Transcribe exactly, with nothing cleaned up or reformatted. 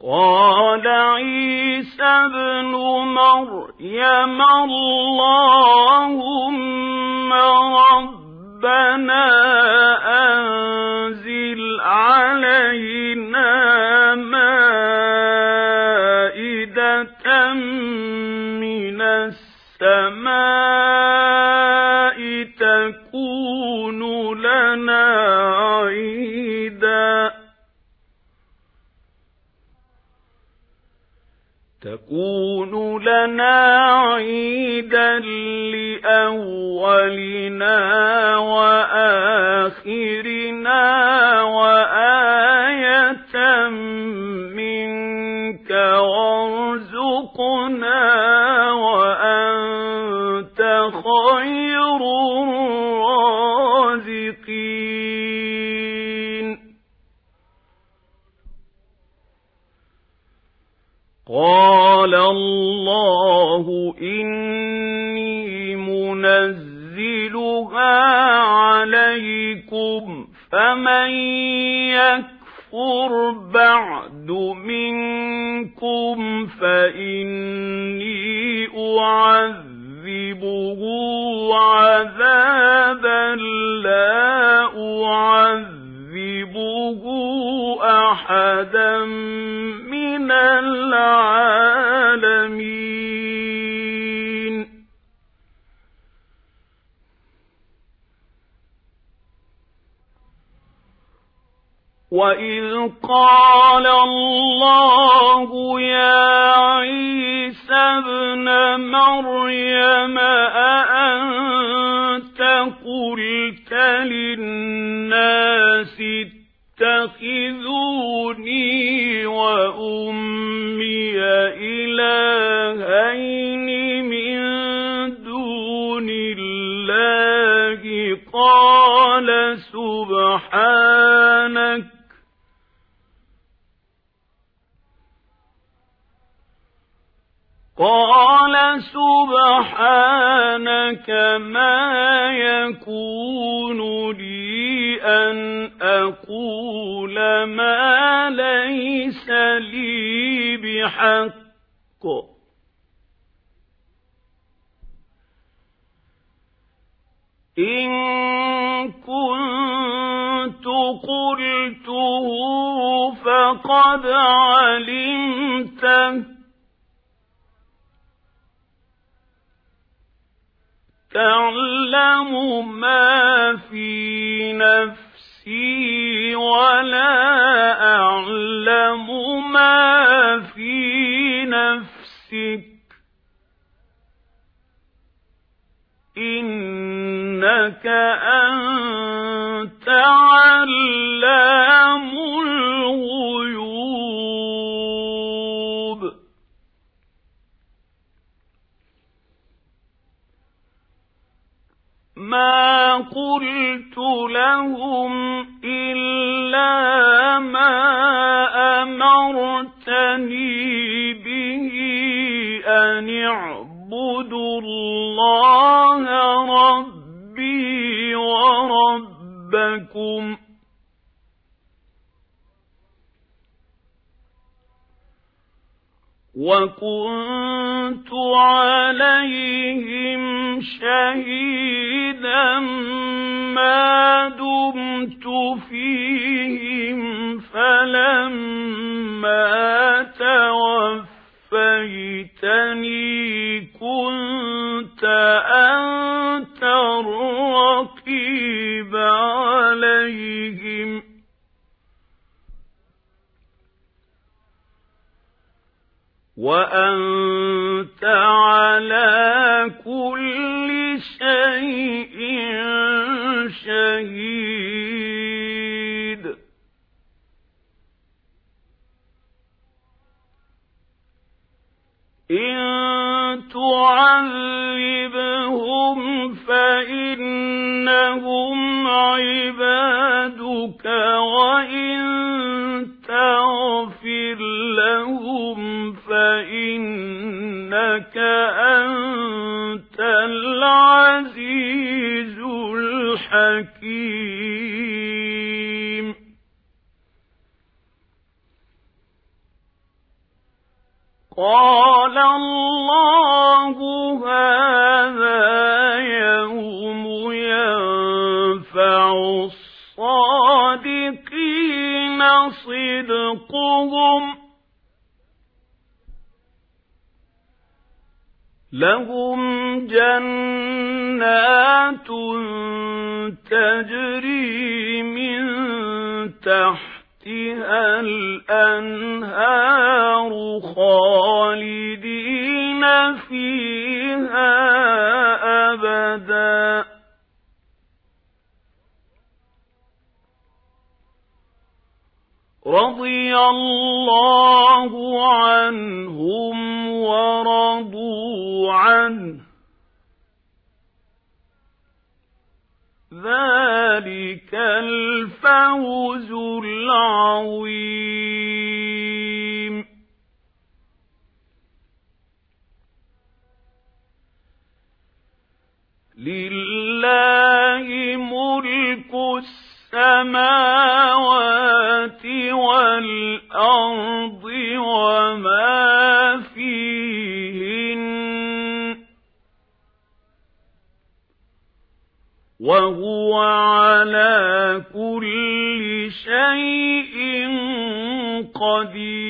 قال عيسى ابن مريم اللهم ربنا أنزل علينا مائدة من السماء تكون لنا عيدا تكون لنا عيدا لأولنا وآخرنا وآية منك وارزقنا وأنت خير الرازقين. قال الله إني منزلها عليكم فمن يكفر بعد منكم فإني أعذبه عذابا لا أعذبه أحدا من العالمين. وإذ قال الله يا عيسى ابن مريم أأنت قلت للناس اتخذوني وأمي إلهين من دون الله قال سبحانك قال سبحانك ما يكون لي أن أقول ما ليس لي بحق إن كنت قلته فقد علمته تعلم ما في نفسي ولا أعلم ما في نفسك إنك أنت علام الغيوب. ما قلت لهم إلا ما أمرتني به أن اعبدوا الله ربي وربكم وكنت عليهم شهيدا ما دمت فيهم فلما توفيتني كنت أنت الرقيب عليهم وأنت على كل شيء شهيد. إن تعذبهم فإنهم عبادك وإن تغفر لهم فإنك أنت العزيز الحكيم. الرحيم. قال الله هذا يوم ينفع الصادقين صدقهم لهم جنات تجري من تحتها الأنهار خالدين فيها أبدا رضي الله عنهم ورضوا عنه ذلك الفوز العظيم لله ملك السماوات والأرض وما فيهن وهو على كل شيء قدير